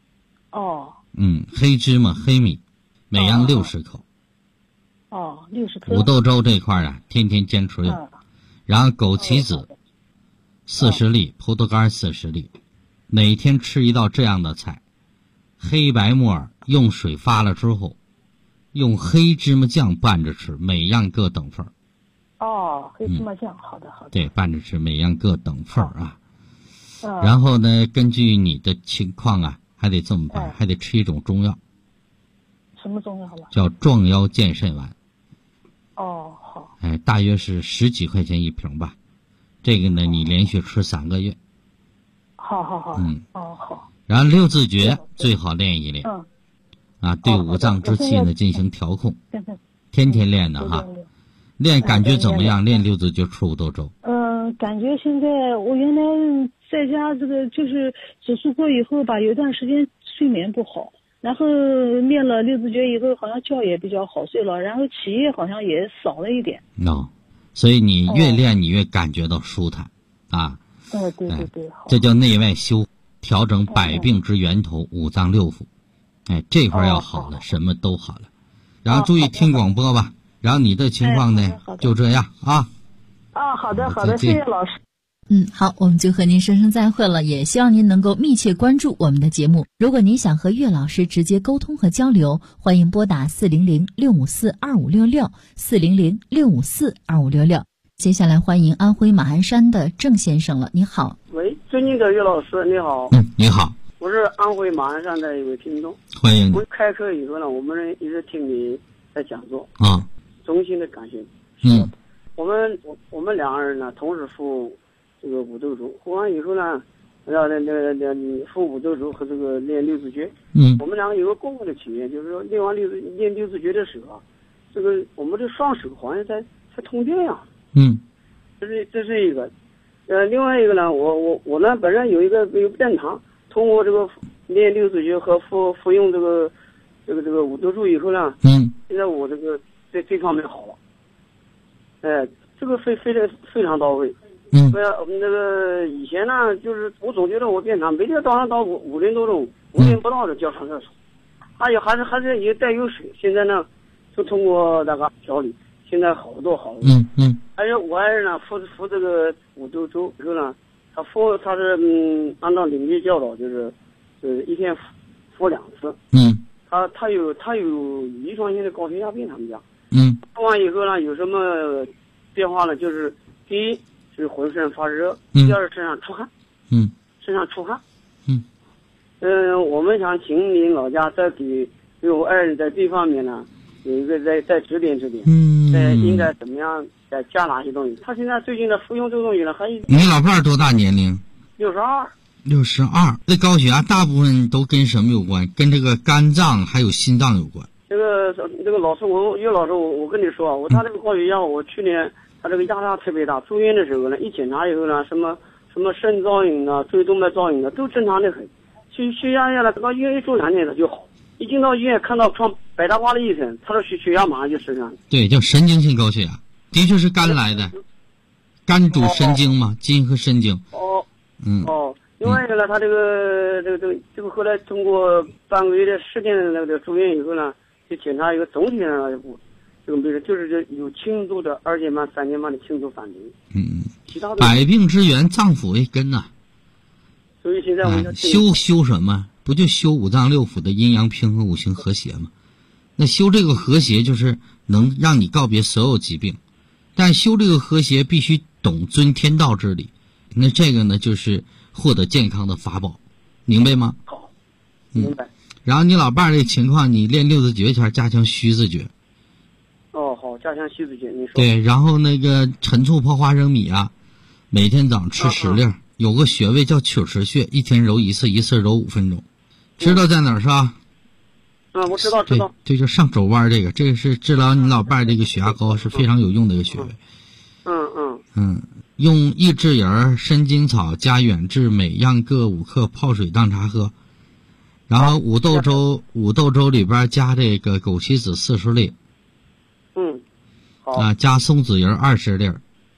[SPEAKER 5] 黑芝麻、黑米，每样60克。
[SPEAKER 7] 60克。
[SPEAKER 5] 五豆粥这块啊，天天坚持用。然后枸杞子40粒，葡萄干40粒，每天吃一道这样的菜。黑白木耳用水发了之后，用黑芝麻酱拌着吃，每样各等份。
[SPEAKER 7] 黑芝麻酱，好的。
[SPEAKER 5] 对，拌着吃，每样各等份啊。然后呢，根据你的情况啊，还得这么办，还得吃一种中药。
[SPEAKER 7] 什么中药好吧？
[SPEAKER 5] 叫壮腰健肾丸。
[SPEAKER 7] 好。
[SPEAKER 5] 大约是10几块钱1瓶吧。这个呢，你连续吃3个月。
[SPEAKER 7] 好。
[SPEAKER 5] 好。然后6字诀最好练一练。对五脏之气呢进行调控。天天练的哈。练感觉怎么样？练6字诀吃五豆粥。
[SPEAKER 7] 感觉现在我原来在家这个就是手术过以后吧，有段时间睡眠不好，然后练了6字诀以后，好像觉也比较好睡了，然后起夜好像也少了一点。
[SPEAKER 5] 所以你越练你越感觉到舒坦啊。
[SPEAKER 7] 对。
[SPEAKER 5] 这叫内外修，调整百病之源头5脏6腑。这块要好了，什么都好了。然后注意听广播吧。然后你的情况呢，就这样啊。
[SPEAKER 7] 好的，谢谢老师。
[SPEAKER 4] 好，我们就和您说声再会了，也希望您能够密切关注我们的节目。如果您想和岳老师直接沟通和交流，欢迎拨打400-654-2566，400-654-2566。接下来欢迎安徽马鞍山的郑先生了，你好。
[SPEAKER 6] 喂，尊敬的岳老师，你好。
[SPEAKER 5] 你好。
[SPEAKER 6] 我是安徽马鞍山的一位听众，
[SPEAKER 5] 欢迎你。
[SPEAKER 6] 我们开课以后呢，我们一直听你在讲座衷心的感谢。我们2个人呢，同时服这个五豆粥，服完以后呢，要服五豆粥和这个练6字诀。我们2个有个共同的体验，就是说练6字诀的时候，这个我们的双手好像在通电呀。这是一个。另外一个呢，我呢本身有便堂，通过这个练6字诀和服用这个五豆粥以后呢，现在我这个在这方面好了。这个非常到位。我们这个以前呢，就是我总觉得我便堂每天早上到5点多钟，5点不到就叫上厕所，还是也带有水。现在呢，就通过那个调理，现在好多。而且我儿子呢服这个五豆粥以后呢，他是按照领域教导，就是一天服2次。他有遗传性的高血压病，他们家。服完以后呢，有什么变化呢？就是第一是浑身发热，第二身上出汗。我们想请您老家再给我爱人在这方面呢有一个再指点指点。 应该怎么样再加哪些东西？他现在最近的服用这个东西了，还有
[SPEAKER 8] 你老伴儿多大年龄
[SPEAKER 6] ？62。
[SPEAKER 8] 62。这高血压大部分都跟什么有关？跟这个肝脏还有心脏有关。
[SPEAKER 6] 这个老师，岳老师，我跟你说，他这个高血压，我去年他这个压力特别大，住院的时候呢，一检查以后呢，什么肾造影啊、椎动脉造影啊，都正常的很。血压下来，到医院一住2天他就好。一进到医院看到床白大褂的医生，他说血压马上就升上。
[SPEAKER 8] 对，叫神经性高血压，的确是肝来的，肝主神经嘛，筋和神经。
[SPEAKER 6] 另外一个呢，他这个后来通过半个月的时间那个住院以后呢，就检查一个总体上的这个病就是有轻度的2间半、3间半的轻度反应。其他的
[SPEAKER 8] 百病之源，脏腑为根呐。
[SPEAKER 6] 所以现在我们
[SPEAKER 8] 修什么？不就修五脏六腑的阴阳平衡、五行和谐吗？那修这个和谐就是能让你告别所有疾病，但修这个和谐必须懂遵天道之理。那这个呢，就是获得健康的法宝，明白吗？
[SPEAKER 6] 好，明白。
[SPEAKER 8] 然后你老伴儿这情况，你练6字诀前加强虚字诀。
[SPEAKER 6] 好，加强虚字诀，你说。
[SPEAKER 8] 对，然后那个陈醋泡花生米啊，每天早上吃10粒，有个穴位叫曲池穴，一天揉一次，一次揉5分钟。知道在哪儿是吧？
[SPEAKER 6] 我知道。
[SPEAKER 8] 对，就上肘弯这个是治疗你老伴儿这个血压高是非常有用的一个穴位。用益智仁、参金草加远志每样各5克泡水当茶喝，然后五豆粥里边加这个枸杞子40粒。好。加松子仁20粒。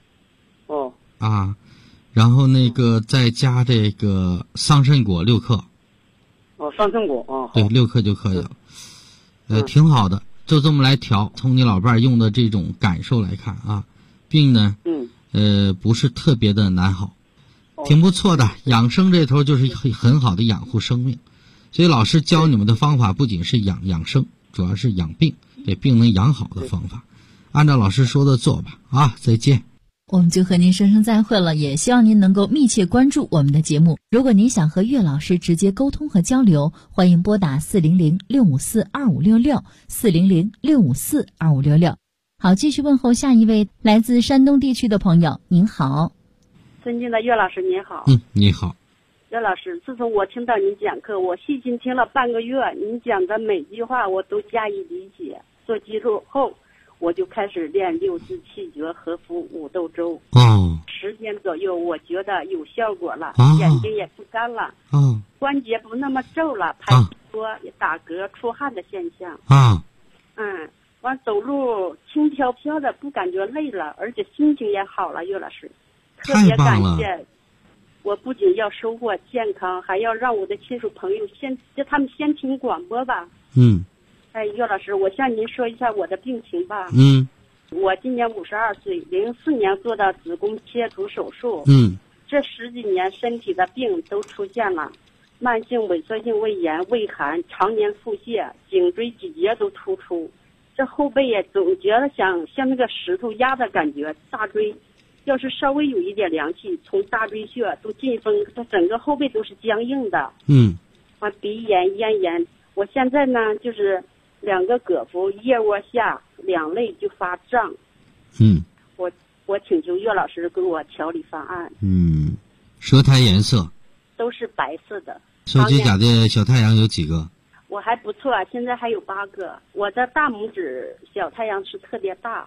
[SPEAKER 8] 然后那个再加这个桑葚果6克。
[SPEAKER 6] 桑葚果
[SPEAKER 8] 对，6克就可以了。挺好的，就这么来调。从你老伴儿用的这种感受来看啊，病呢，不是特别的难好，挺不错的。养生这头就是很好的养护生命，所以老师教你们的方法不仅是养生，主要是养病，给病能养好的方法。按照老师说的做吧。再见。
[SPEAKER 4] 我们就和您说声再会了，也希望您能够密切关注我们的节目。如果您想和岳老师直接沟通和交流，欢迎拨打400-654-2566，400-654-2566。好，继续问候下一位来自山东地区的朋友。您好，
[SPEAKER 9] 尊敬的岳老师您好。
[SPEAKER 8] 你好。
[SPEAKER 9] 岳老师，自从我听到您讲课，我细心听了半个月，您讲的每句话我都加以理解，做记录后我就开始练6字气诀和服五豆粥。10天左右，我觉得有效果了，眼睛也不干了，关节不那么皱了，排气多，也打嗝出汗的现象。完走路轻飘飘的，不感觉累了，而且心情也好了。岳老师，特别感谢。我不仅要收获健康，还要让我的亲属朋友叫他们先听广播吧。岳老师，我向您说一下我的病情吧。我今年52岁，04年做的子宫切除手术。这10几年身体的病都出现了，慢性萎缩性胃炎、胃寒、常年腹泻、颈椎几节都突出。这后背也总觉得像那个石头压的感觉，大椎要是稍微有一点凉气，从大椎穴都进风，它整个后背都是僵硬的。完鼻炎、咽炎，我现在呢就是2个膈腹、腋窝下2肋就发胀。我请求岳老师给我调理方案。
[SPEAKER 8] 舌苔颜色
[SPEAKER 9] 都是白色的。
[SPEAKER 8] 手指甲的小太阳有几个？
[SPEAKER 9] 我还不错，现在还有8个。我的大拇指小太阳是特别大。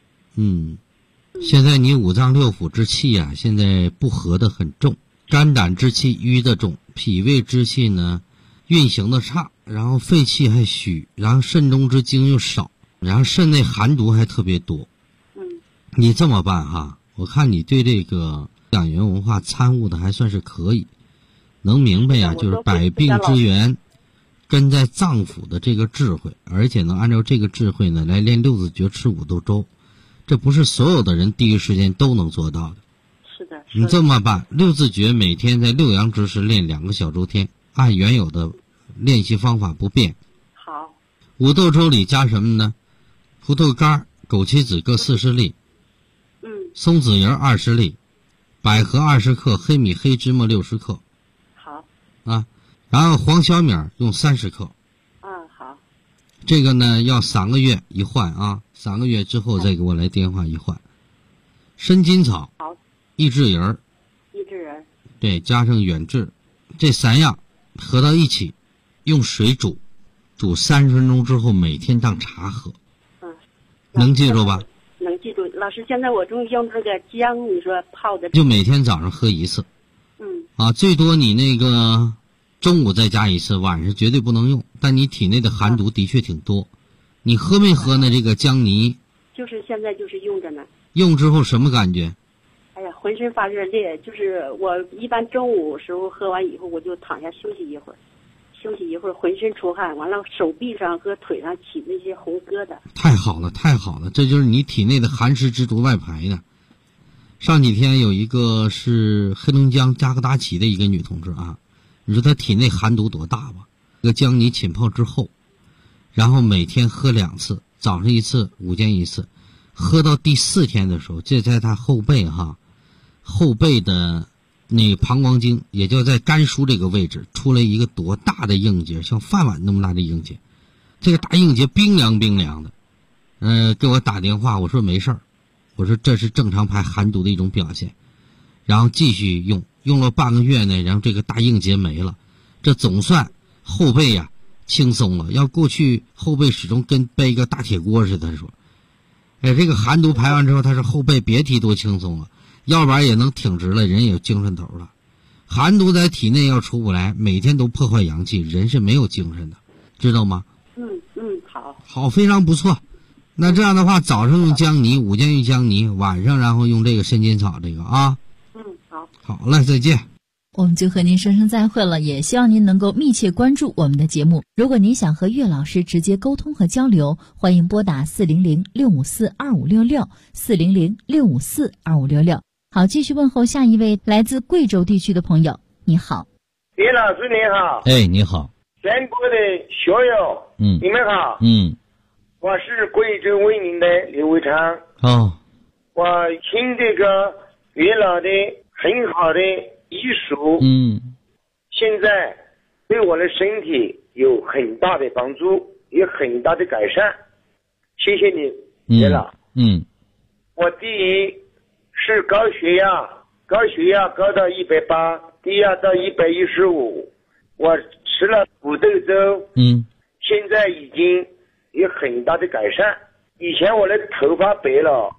[SPEAKER 8] 现在你五脏六腑之气啊，现在不和的很重，肝胆之气瘀的重，脾胃之气呢运行的差，然后肺气还虚，然后肾中之精又少，然后肾内寒毒还特别多。你这么办哈，我看你对这个养元文化参悟的还算是可以，能明白呀，就是百病之源根在脏腑的这个智慧，而且能按照这个智慧呢来练6字诀、吃五豆粥，这不是所有的人第一时间都能做到的。
[SPEAKER 9] 是的。
[SPEAKER 8] 你这么办，6字诀每天在6阳之时练2个小周天，按原有的练习方法不变。
[SPEAKER 9] 好。
[SPEAKER 8] 五豆粥里加什么呢？葡萄干、枸杞子各40粒，松子仁20粒，百合20克，黑米黑芝麻60克。
[SPEAKER 9] 好。
[SPEAKER 8] 然后黄小米用30克。
[SPEAKER 9] 好。
[SPEAKER 8] 这个呢要3个月一换啊，3个月之后再给我来电话一换。参金草、益智仁，对，加上远志，这3样合到一起，用水煮30分钟之后，每天当茶喝。能记住吧？
[SPEAKER 9] 能记住。老师，现在我正用这个姜，你说泡的，
[SPEAKER 8] 就每天早上喝1次。最多你那个中午再加1次，晚上绝对不能用。但你体内的寒毒的确挺多。你喝没喝呢？这个姜泥？
[SPEAKER 9] 就是现在就是用着呢。
[SPEAKER 8] 用之后什么感觉？
[SPEAKER 9] 哎呀，浑身发热烈，就是我一般中午时候喝完以后，我就躺下休息一会儿，浑身出汗，完了手臂上和腿上起那些红疙瘩。
[SPEAKER 8] 太好了，这就是你体内的寒湿之毒外排的。上几天有一个是黑龙江加格达旗的一个女同志啊，你说她体内寒毒多大吧？这个姜泥浸泡之后，然后每天喝2次，早上1次，午间1次，喝到第4天的时候，这在她后背的那个膀胱经，也就在肝腧这个位置，出来一个多大的硬结，像饭碗那么大的硬结。这个大硬结冰凉的。给我打电话，我说没事儿，我说这是正常排寒毒的一种表现。然后继续用了半个月呢，然后这个大硬结没了，这总算后背呀轻松了。要过去后背始终跟背个大铁锅似的，他说，这个寒毒排完之后，他是后背别提多轻松了。要不然也能挺直了，人也有精神头了。寒毒在体内要出不来，每天都破坏阳气，人是没有精神的，知道吗？好，非常不错。那这样的话，早上用姜泥，午间用姜泥，晚上然后用这个参金草这个啊。好了，再见。
[SPEAKER 4] 我们就和您说声再会了，也希望您能够密切关注我们的节目。如果您想和岳老师直接沟通和交流，欢迎拨打400-654-2566，400-654-2566。好，继续问候下一位来自贵州地区的朋友。你好，
[SPEAKER 10] 岳老师你好。
[SPEAKER 8] 你好。
[SPEAKER 10] 全国的学友，你们好。我是贵州威宁的刘伟昌。我听这个岳老的很好的医术，现在对我的身体有很大的帮助，有很大的改善。谢谢你，岳老。我第一是高血压高到180，低压到115，我吃了五豆粥，现在已经有很大的改善。以前我的头发白了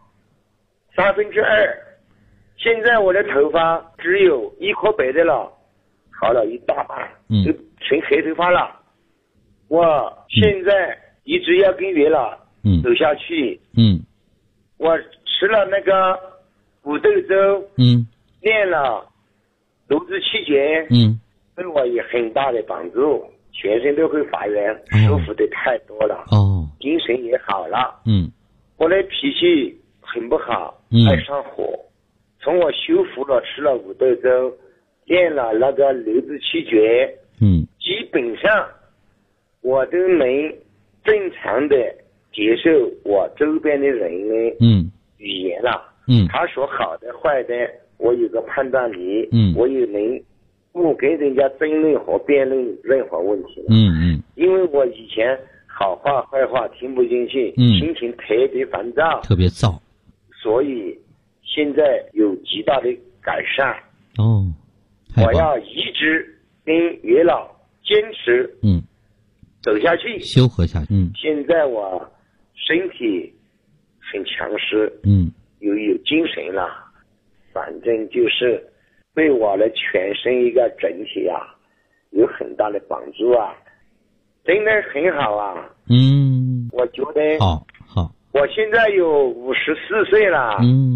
[SPEAKER 10] 2/3，现在我的头发只有1颗白的了，好了一大半，就成黑头发了。我现在一直要跟岳老走下去。我吃了那个五豆粥，练了炉子气节，对我有很大的帮助，全身都会发炎，舒服的太多了，精神也好了。我的脾气很不好，爱上火。从我修复了吃了五豆粥，练了那个炉子气节，基本上我都能正常的接受我周边的人的语言了。他说好的坏的，我有个判断力，我也能不跟人家争论和辩论任何问题了。因为我以前好话坏话听不进去，心情特别烦躁，
[SPEAKER 8] 特别躁，
[SPEAKER 10] 所以现在有极大的改善。我要一直跟岳老坚持走下去，
[SPEAKER 8] 修和下去。
[SPEAKER 10] 现在我身体很强势，有精神了，反正就是对我的全身一个整体啊有很大的帮助啊，真的很好啊。我觉得
[SPEAKER 8] 好，
[SPEAKER 10] 我现在有54岁了。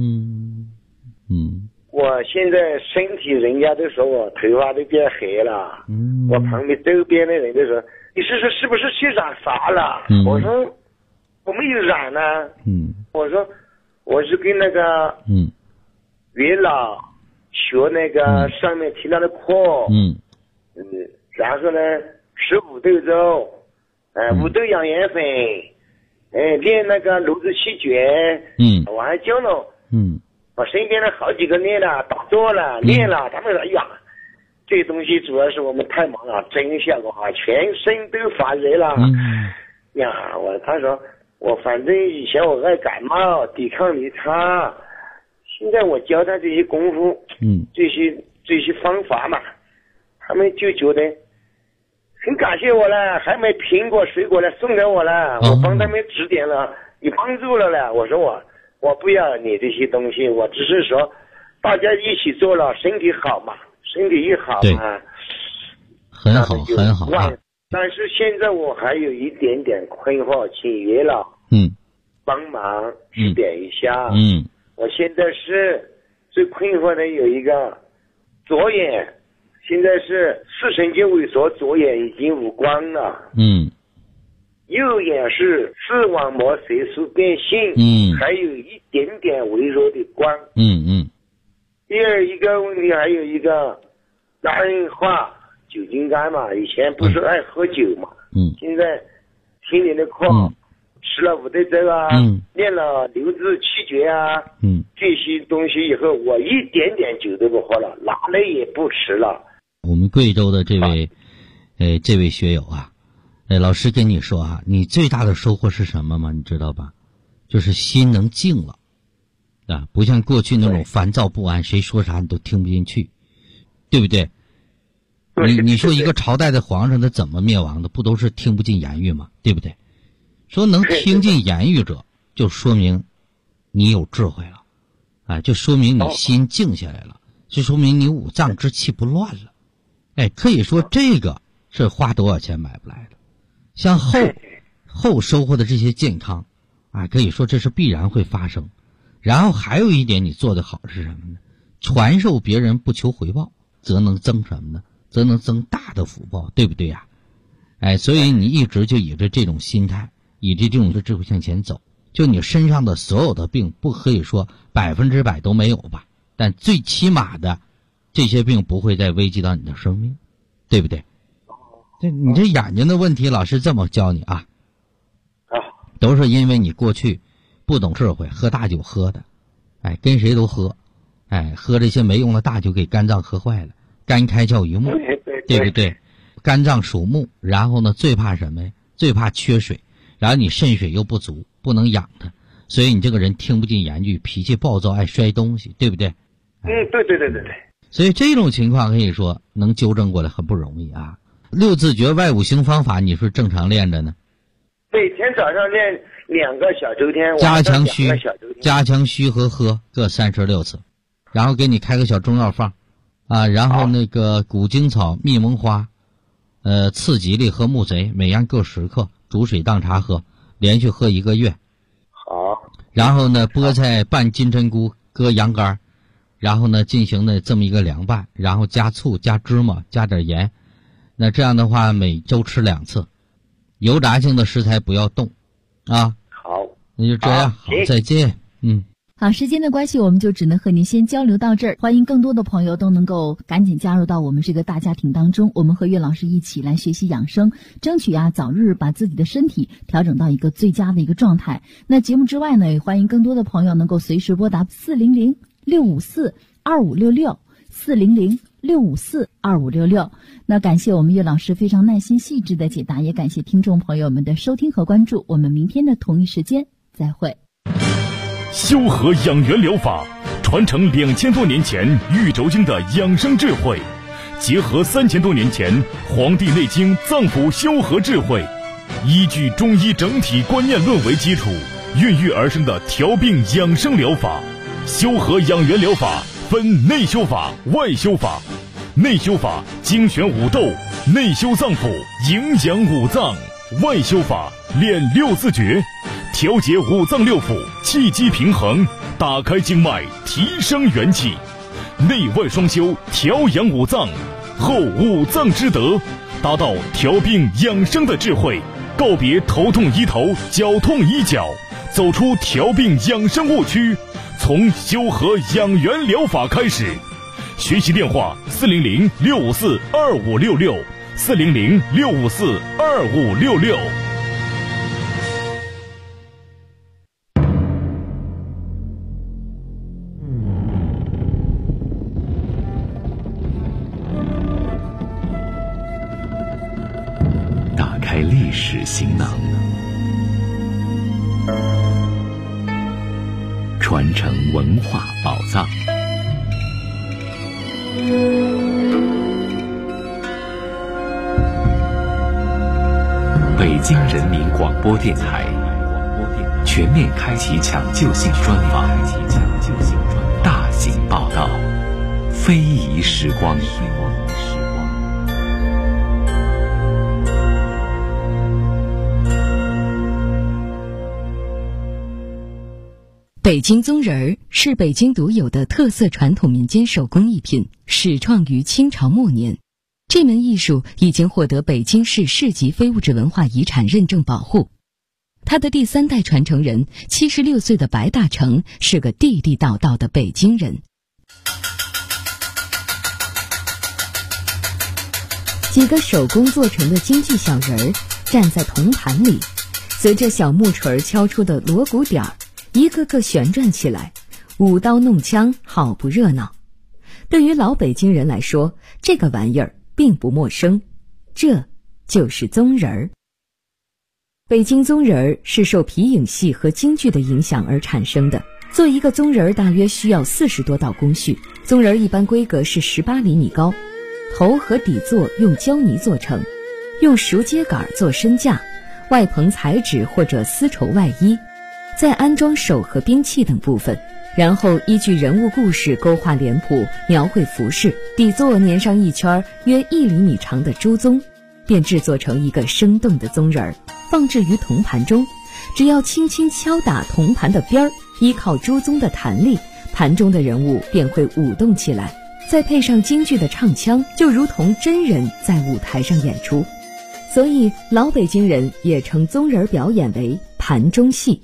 [SPEAKER 10] 我现在身体人家都说我头发都变黑了，我旁边周边的人都说你是不是去染发了？我说我没有染呢。我说我是跟那个岳老学那个上面提到的课，然后呢吃五豆粥，五豆养颜粉，练那个炉子气诀，我还教了我身边的好几个练了打坐了练了，他们说哎呀这东西主要是我们太忙了，真效果好，全身都发热了。 呀，他说我反正以前我爱感冒，抵抗力差，现在我教他这些功夫，这些方法嘛，他们就觉得很感谢我了，还买苹果水果来送给我了，我帮他们指点了，有帮助了了。我说我不要你这些东西，我只是说大家一起做了，身体好嘛，身体一好嘛，
[SPEAKER 5] 很好很好啊。
[SPEAKER 10] 但是现在我还有一点点困惑，请岳老帮忙指点一下。我现在是最困惑的有一个左眼，现在是视神经萎缩，左眼已经无光了。右眼是视网膜色素变性，还有一点点微弱的光。第二一个问题还有一个肝化酒精肝嘛，以前不是爱喝酒嘛，现在听你的课，吃了五对咒啊，练了六字气诀啊，这些东西以后，我一点点酒都不喝了，哪里也不吃了。
[SPEAKER 5] 我们贵州的这位学友啊，老师跟你说啊，你最大的收获是什么吗？你知道吧？就是心能静了啊，不像过去那种烦躁不安，谁说啥你都听不进去，对不对？你说一个朝代的皇上他怎么灭亡的？不都是听不进言语吗？对不对？说能听进言语者，就说明你有智慧了，啊，就说明你心静下来了，就说明你五脏之气不乱了。可以说这个是花多少钱买不来的。像后收获的这些健康，啊，可以说这是必然会发生。然后还有一点你做得好是什么呢？传授别人不求回报，则能增什么呢？则能增大的福报，对不对呀？所以你一直就以着这种心态，以着这种智慧向前走。就你身上的所有的病，不可以说100%都没有吧，但最起码的这些病不会再危及到你的生命，对不对？你这眼睛的问题，老师这么教你啊，都是因为你过去不懂智慧，喝大酒喝的，跟谁都喝，喝这些没用的大酒，给肝脏喝坏了。肝开窍于目，对不对？肝脏属木，然后呢，最怕什么呀？最怕缺水，然后你肾水又不足，不能养它，所以你这个人听不进言语，脾气暴躁，爱摔东西，对不对？
[SPEAKER 10] 对。
[SPEAKER 5] 所以这种情况可以说能纠正过来很不容易啊。六字诀外五行方法，你是正常练着呢？
[SPEAKER 10] 每天早上练2个小周天，
[SPEAKER 5] 加强虚和喝各36次，然后给你开个小中药方。然后那个古精草、蜜蒙花、刺吉利和木贼，每样各10克，煮水当茶喝，连续喝1个月。
[SPEAKER 10] 好。
[SPEAKER 5] 然后呢，菠菜拌金针菇，搁羊肝，然后呢进行的这么一个凉拌，然后加醋、加芝麻、加点盐。那这样的话，每周吃2次。油炸性的食材不要动，啊。
[SPEAKER 10] 好。
[SPEAKER 5] 那就这样，好，再见。
[SPEAKER 4] 好，时间的关系，我们就只能和您先交流到这儿。欢迎更多的朋友都能够赶紧加入到我们这个大家庭当中，我们和岳老师一起来学习养生，争取早日把自己的身体调整到一个最佳的一个状态。那节目之外呢，也欢迎更多的朋友能够随时拨打400-654-2566，400-654-2566。那感谢我们岳老师非常耐心细致的解答，也感谢听众朋友们的收听和关注。我们明天的同一时间再会。
[SPEAKER 2] 修和养元疗法传承2000多年前玉轴经的养生智慧，结合3000多年前《黄帝内经》脏腑修和智慧，依据中医整体观念论为基础，孕育而生的调病养生疗法。修和养元疗法分内修法、外修法。内修法精选五斗，内修脏腑，营养五脏；外修法练6字诀，调节五脏六腑，气机平衡，打开经脉，提升元气。内外双修，调养五脏，后五脏之德，达到调病养生的智慧，告别头痛医头，脚痛医脚，走出调病养生误区，从修和养元疗法开始。学习电话400-654-2566，400-654-2566。
[SPEAKER 11] 打开历史行囊， 文化宝藏。北京人民广播电台全面开启抢救性专访，大型报道，非遗时光。
[SPEAKER 12] 北京宗人儿是北京独有的特色传统民间手工艺品，始创于清朝末年。这门艺术已经获得北京市市级非物质文化遗产认证保护。他的第3代传承人76岁的白大成是个地地道道的北京人。几个手工做成的京剧小人儿站在铜盘里，随着小木锤敲出的锣鼓点儿，一个个旋转起来，舞刀弄枪，好不热闹。对于老北京人来说，这个玩意儿并不陌生，这就是宗人儿。北京宗人儿是受皮影戏和京剧的影响而产生的。做一个宗人儿大约需要40多道工序，宗人儿一般规格是18厘米高，头和底座用胶泥做成，用熟秸秆做身架，外棚彩纸或者丝绸外衣，再安装手和兵器等部分，然后依据人物故事勾画脸谱，描绘服饰，底座粘上一圈约1厘米长的朱宗，便制作成一个生动的宗人儿，放置于铜盘中。只要轻轻敲打铜盘的边儿，依靠朱宗的弹力，盘中的人物便会舞动起来，再配上京剧的唱腔，就如同真人在舞台上演出。所以老北京人也称宗人表演为盘中戏。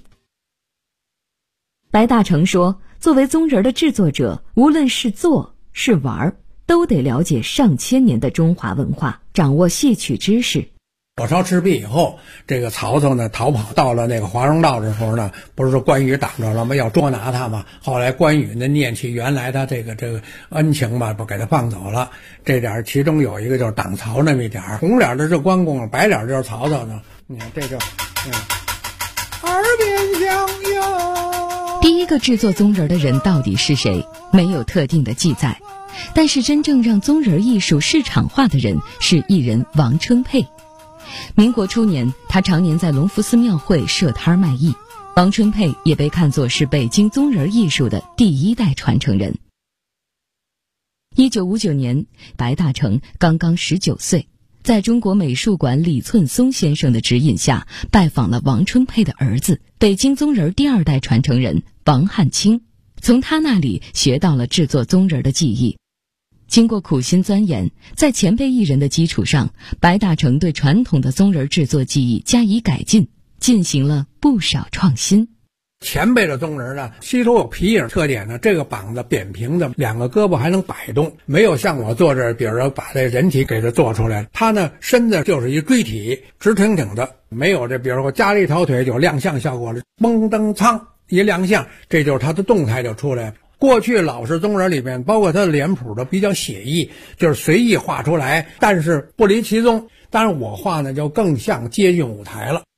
[SPEAKER 12] 白大成说，作为宗人的制作者，无论是做是玩，都得了解上千年的中华文化，掌握戏曲知识。
[SPEAKER 13] 火烧赤壁以后，这个曹操呢逃跑到了那个华容道的时候呢，不是说关羽挡着了吗？要捉拿他嘛。后来关羽呢念起原来他这个恩情吧，不给他放走了。这点其中有一个就是挡曹那么一点，红脸的是关公，白脸就是曹操呢。你看这就耳边响哟。
[SPEAKER 12] 第一个制作宗人的人到底是谁？没有特定的记载，但是真正让宗人艺术市场化的人是艺人王春佩。民国初年，他常年在隆福寺庙会设摊卖艺。王春佩也被看作是北京宗人艺术的第1代传承人。1959年，白大成刚刚19岁，在中国美术馆李寸松先生的指引下，拜访了王春佩的儿子，北京宗人第2代传承人王汉卿，从他那里学到了制作宗人的技艺。经过苦心钻研，在前辈艺人的基础上，白大成对传统的宗人制作技艺加以改进，进行了不少创新。
[SPEAKER 13] 前辈的宗人呢，西头有皮影特点呢，这个膀子扁平的，2个胳膊还能摆动，没有像我做这，比如说把这人体给它做出来，他呢身子就是一锥体，直挺挺的，没有这比如说加了一条腿有亮相效果了，蹦蹬苍一亮相，这就是他的动态就出来。过去老式宗人里面，包括他的脸谱都比较写意，就是随意画出来，但是不离其宗。当然我画呢就更像接近舞台了。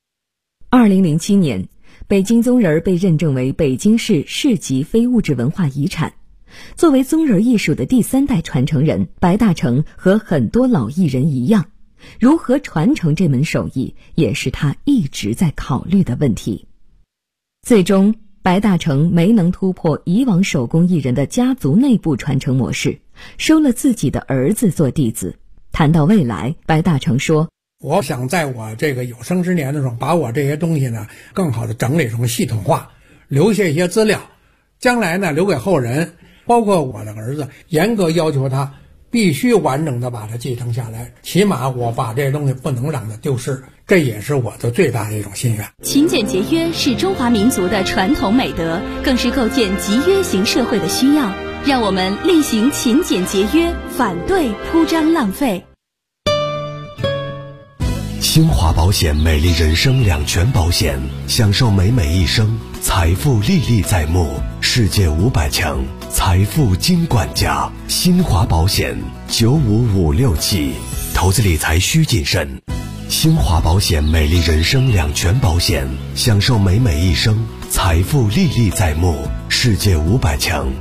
[SPEAKER 12] 2007年，北京宗人被认证为北京市市级非物质文化遗产。作为宗人艺术的第3代传承人，白大成和很多老艺人一样，如何传承这门手艺，也是他一直在考虑的问题。最终白大成没能突破以往手工艺人的家族内部传承模式，收了自己的儿子做弟子。谈到未来，白大成说，
[SPEAKER 13] 我想在我这个有生之年的时候，把我这些东西呢更好的整理成系统化，留下一些资料，将来呢留给后人，包括我的儿子，严格要求他必须完整的把它继承下来，起码我把这东西不能让它丢失，这也是我的最大的一种心愿。
[SPEAKER 3] 勤俭节约是中华民族的传统美德，更是构建集约型社会的需要。让我们厉行勤俭节约，反对铺张浪费。
[SPEAKER 14] 新华保险美丽人生两全保险，享受美美一生，财富历历在目，世界500强财富金管家。新华保险95567，投资理财需谨慎。新华保险美丽人生两全保险，享受美美一生， 财富历历在目，世界500强。